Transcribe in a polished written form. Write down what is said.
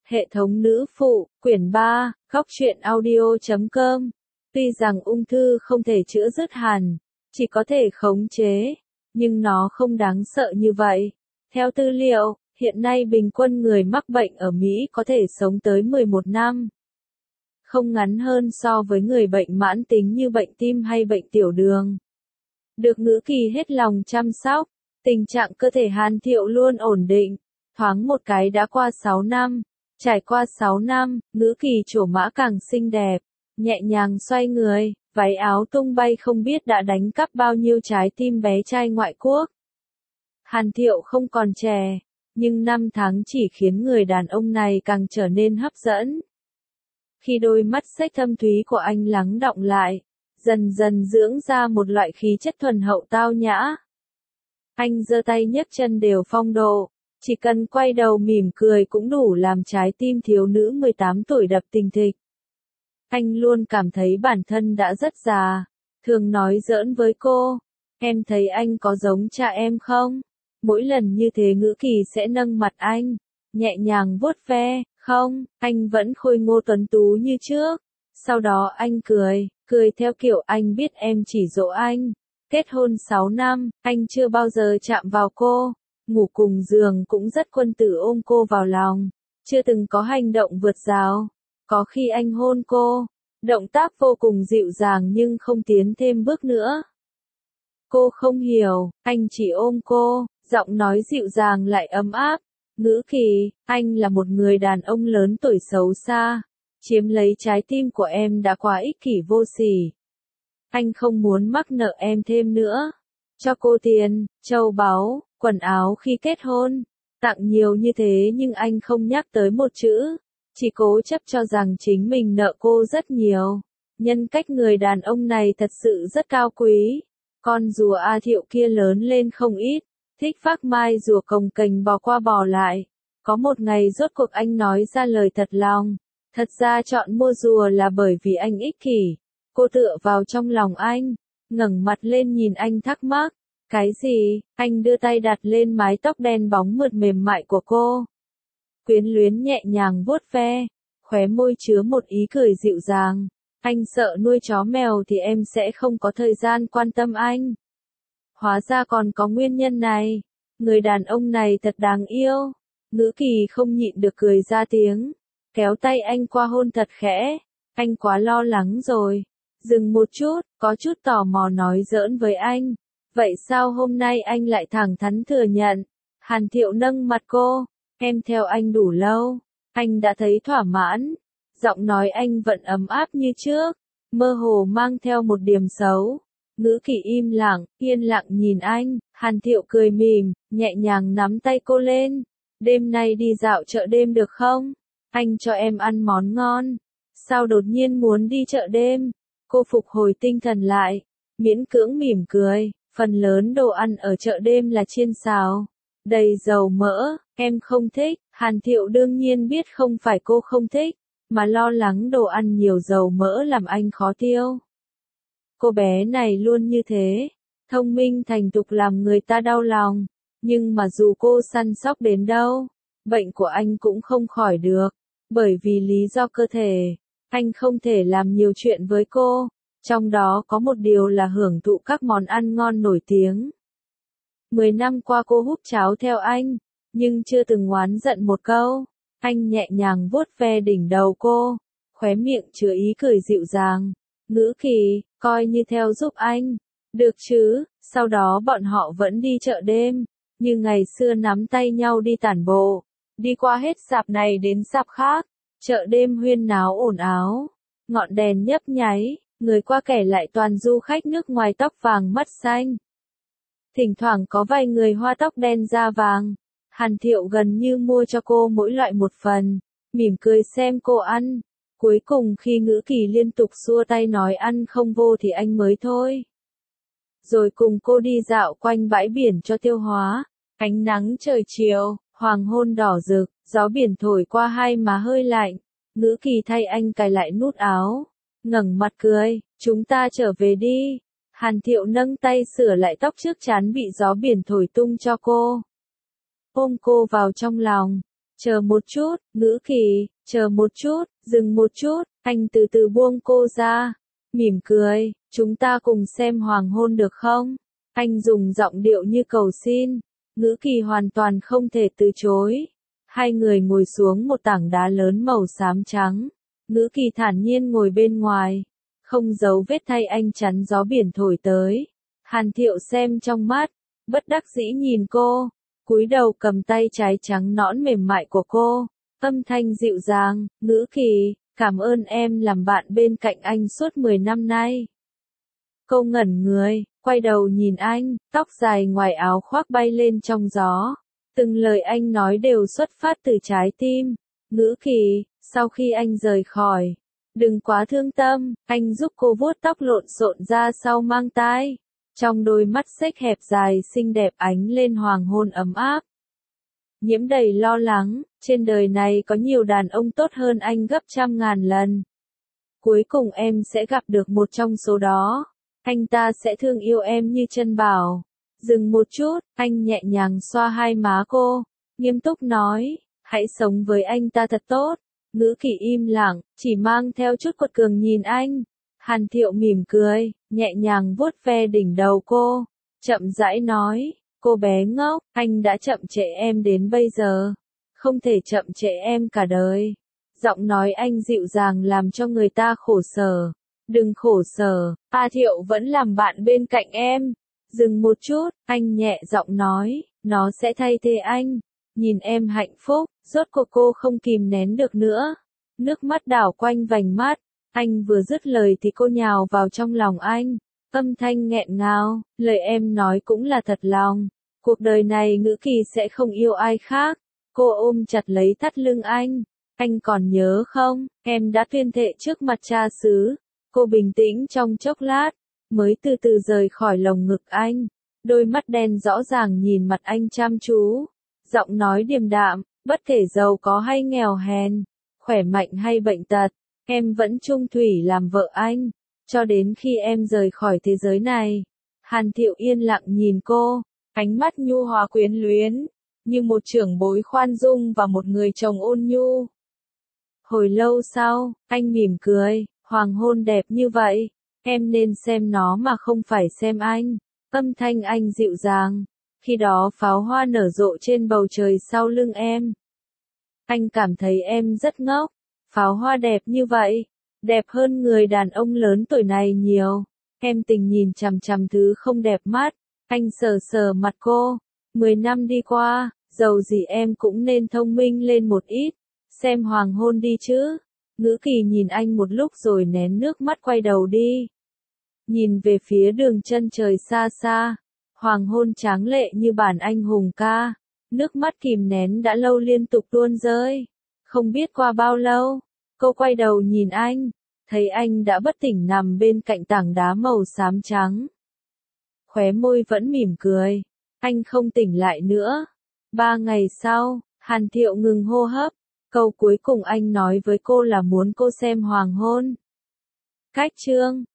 Hệ thống nữ phụ, quyển 3, góc truyện audio.com. Tuy rằng ung thư không thể chữa dứt hẳn, chỉ có thể khống chế, nhưng nó không đáng sợ như vậy. Theo tư liệu, hiện nay bình quân người mắc bệnh ở Mỹ có thể sống tới 11 năm. Không ngắn hơn so với người bệnh mãn tính như bệnh tim hay bệnh tiểu đường. Được Ngữ Kỳ hết lòng chăm sóc, tình trạng cơ thể Hàn Thiệu luôn ổn định. Thoáng một cái đã qua 6 năm. Trải qua 6 năm, Ngữ Kỳ trổ mã càng xinh đẹp, nhẹ nhàng xoay người, váy áo tung bay không biết đã đánh cắp bao nhiêu trái tim bé trai ngoại quốc. Hàn Thiệu không còn trẻ, nhưng năm tháng chỉ khiến người đàn ông này càng trở nên hấp dẫn. Khi đôi mắt xếch thâm thúy của anh lắng đọng lại, dần dần dưỡng ra một loại khí chất thuần hậu tao nhã. Anh giơ tay nhấc chân đều phong độ, chỉ cần quay đầu mỉm cười cũng đủ làm trái tim thiếu nữ 18 tuổi đập thình thịch. Anh luôn cảm thấy bản thân đã rất già, thường nói giỡn với cô, em thấy anh có giống cha em không? Mỗi lần như thế Ngữ Kỳ sẽ nâng mặt anh, nhẹ nhàng vuốt ve, không, anh vẫn khôi ngô tuấn tú như trước. Sau đó anh cười theo kiểu anh biết em chỉ dỗ anh. Kết hôn 6 năm, anh chưa bao giờ chạm vào cô, ngủ cùng giường cũng rất quân tử ôm cô vào lòng, chưa từng có hành động vượt rào. Có khi anh hôn cô, động tác vô cùng dịu dàng nhưng không tiến thêm bước nữa. Cô không hiểu, anh chỉ ôm cô, giọng nói dịu dàng lại ấm áp. Ngữ Kỳ, anh là một người đàn ông lớn tuổi xấu xa, chiếm lấy trái tim của em đã quá ích kỷ vô sỉ. Anh không muốn mắc nợ em thêm nữa. Cho cô tiền, châu báu, quần áo khi kết hôn, tặng nhiều như thế nhưng anh không nhắc tới một chữ, chỉ cố chấp cho rằng chính mình nợ cô rất nhiều. Nhân cách người đàn ông này thật sự rất cao quý. Con rùa A Thiệu kia lớn lên không ít, thích phác mai rùa cồng kềnh bò qua bò lại. Có một ngày rốt cuộc anh nói ra lời thật lòng. Thật ra chọn mua rùa là bởi vì anh ích kỷ. Cô tựa vào trong lòng anh, ngẩng mặt lên nhìn anh thắc mắc. Cái gì? Anh đưa tay đặt lên mái tóc đen bóng mượt mềm mại của cô. Quyến luyến nhẹ nhàng vuốt ve, khóe môi chứa một ý cười dịu dàng. Anh sợ nuôi chó mèo thì em sẽ không có thời gian quan tâm anh. Hóa ra còn có nguyên nhân này. Người đàn ông này thật đáng yêu. Ngữ Kỳ không nhịn được cười ra tiếng, kéo tay anh qua hôn thật khẽ. Anh quá lo lắng rồi. Dừng một chút, có chút tò mò nói giỡn với anh. Vậy sao hôm nay anh lại thẳng thắn thừa nhận? Hàn Thiệu nâng mặt cô. Em theo anh đủ lâu. Anh đã thấy thỏa mãn. Giọng nói anh vẫn ấm áp như trước, mơ hồ mang theo một điểm xấu. Ngữ Kỳ im lặng, yên lặng nhìn anh. Hàn Thiệu cười mỉm, nhẹ nhàng nắm tay cô lên. Đêm nay đi dạo chợ đêm được không? Anh cho em ăn món ngon. Sao đột nhiên muốn đi chợ đêm? Cô phục hồi tinh thần lại, miễn cưỡng mỉm cười. Phần lớn đồ ăn ở chợ đêm là chiên xào, đầy dầu mỡ, em không thích. Hàn Thiệu đương nhiên biết không phải cô không thích, mà lo lắng đồ ăn nhiều dầu mỡ làm anh khó tiêu. Cô bé này luôn như thế, thông minh thành thục làm người ta đau lòng, nhưng mà dù cô săn sóc đến đâu, bệnh của anh cũng không khỏi được, bởi vì lý do cơ thể, anh không thể làm nhiều chuyện với cô. Trong đó có một điều là hưởng thụ các món ăn ngon nổi tiếng. 10 năm qua cô húp cháo theo anh, nhưng chưa từng oán giận một câu. Anh nhẹ nhàng vuốt ve đỉnh đầu cô, khóe miệng chứa ý cười dịu dàng. Ngữ Kỳ, coi như theo giúp anh. Được chứ? Sau đó bọn họ vẫn đi chợ đêm, như ngày xưa nắm tay nhau đi tản bộ, đi qua hết sạp này đến sạp khác. Chợ đêm huyên náo ồn ào, ngọn đèn nhấp nháy. Người qua kẻ lại toàn du khách nước ngoài tóc vàng mắt xanh. Thỉnh thoảng có vài người hoa tóc đen da vàng. Hàn Thiệu gần như mua cho cô mỗi loại một phần, mỉm cười xem cô ăn. Cuối cùng khi Ngữ Kỳ liên tục xua tay nói ăn không vô thì anh mới thôi. Rồi cùng cô đi dạo quanh bãi biển cho tiêu hóa. Ánh nắng trời chiều, hoàng hôn đỏ rực, gió biển thổi qua hai má hơi lạnh. Ngữ Kỳ thay anh cài lại nút áo, ngẩng mặt cười, chúng ta trở về đi. Hàn Thiệu nâng tay sửa lại tóc trước trán bị gió biển thổi tung cho cô. Ôm cô vào trong lòng, Chờ một chút, Ngữ Kỳ, chờ một chút, dừng một chút, anh từ từ buông cô ra, mỉm cười, chúng ta cùng xem hoàng hôn được không? Anh dùng giọng điệu như cầu xin, Ngữ Kỳ hoàn toàn không thể từ chối. Hai người ngồi xuống một tảng đá lớn màu xám trắng, Ngữ Kỳ thản nhiên ngồi bên ngoài, không giấu vết thay anh chắn gió biển thổi tới. Hàn Thiệu xem trong mắt, bất đắc dĩ nhìn cô, cúi đầu cầm tay trái trắng nõn mềm mại của cô, âm thanh dịu dàng, Ngữ Kỳ, cảm ơn em làm bạn bên cạnh anh suốt 10 năm nay. Cô ngẩn người, quay đầu nhìn anh, tóc dài ngoài áo khoác bay lên trong gió. Từng lời anh nói đều xuất phát từ trái tim. Ngữ Kỳ, sau khi anh rời khỏi, đừng quá thương tâm, anh giúp cô vuốt tóc lộn xộn ra sau mang tai. Trong đôi mắt xếch hẹp dài xinh đẹp ánh lên hoàng hôn ấm áp. Nhiễm đầy lo lắng, trên đời này có nhiều đàn ông tốt hơn anh gấp trăm ngàn lần. Cuối cùng em sẽ gặp được một trong số đó. Anh ta sẽ thương yêu em như chân bảo. Dừng một chút, anh nhẹ nhàng xoa hai má cô, nghiêm túc nói, hãy sống với anh ta thật tốt. Ngữ Kỳ im lặng, chỉ mang theo chút quật cường nhìn anh. Hàn Thiệu mỉm cười, nhẹ nhàng vuốt ve đỉnh đầu cô, chậm rãi nói, cô bé ngốc, anh đã chậm trễ em đến bây giờ, không thể chậm trễ em cả đời. Giọng nói anh dịu dàng làm cho người ta khổ sở. Đừng khổ sở, A Thiệu vẫn làm bạn bên cạnh em. Dừng một chút, anh nhẹ giọng nói, nó sẽ thay thế anh. Nhìn em hạnh phúc, rốt cuộc cô không kìm nén được nữa. Nước mắt đảo quanh vành mắt, anh vừa dứt lời thì cô nhào vào trong lòng anh. Âm thanh nghẹn ngào, lời em nói cũng là thật lòng. Cuộc đời này Ngữ Kỳ sẽ không yêu ai khác. Cô ôm chặt lấy thắt lưng anh còn nhớ không, em đã tuyên thệ trước mặt cha xứ. Cô bình tĩnh trong chốc lát, mới từ từ rời khỏi lồng ngực anh. Đôi mắt đen rõ ràng nhìn mặt anh chăm chú. Giọng nói điềm đạm, bất kể giàu có hay nghèo hèn, khỏe mạnh hay bệnh tật, em vẫn chung thủy làm vợ anh, cho đến khi em rời khỏi thế giới này. Hàn Thiệu yên lặng nhìn cô, ánh mắt nhu hòa quyến luyến, như một trưởng bối khoan dung và một người chồng ôn nhu. Hồi lâu sau, anh mỉm cười, hoàng hôn đẹp như vậy, em nên xem nó mà không phải xem anh. Âm thanh anh dịu dàng, khi đó pháo hoa nở rộ trên bầu trời sau lưng em. Anh cảm thấy em rất ngốc, pháo hoa đẹp như vậy, đẹp hơn người đàn ông lớn tuổi này nhiều. Em tình nhìn chằm chằm thứ không đẹp mắt, anh sờ sờ mặt cô. 10 năm đi qua, dầu gì em cũng nên thông minh lên một ít, xem hoàng hôn đi chứ. Ngữ Kỳ nhìn anh một lúc rồi nén nước mắt quay đầu đi. Nhìn về phía đường chân trời xa xa, hoàng hôn tráng lệ như bản anh hùng ca. Nước mắt kìm nén đã lâu liên tục tuôn rơi. Không biết qua bao lâu, cô quay đầu nhìn anh, thấy anh đã bất tỉnh nằm bên cạnh tảng đá màu xám trắng. Khóe môi vẫn mỉm cười, anh không tỉnh lại nữa. 3 ngày sau, Hàn Thiệu ngừng hô hấp. Câu cuối cùng anh nói với cô là muốn cô xem hoàng hôn. Cách chương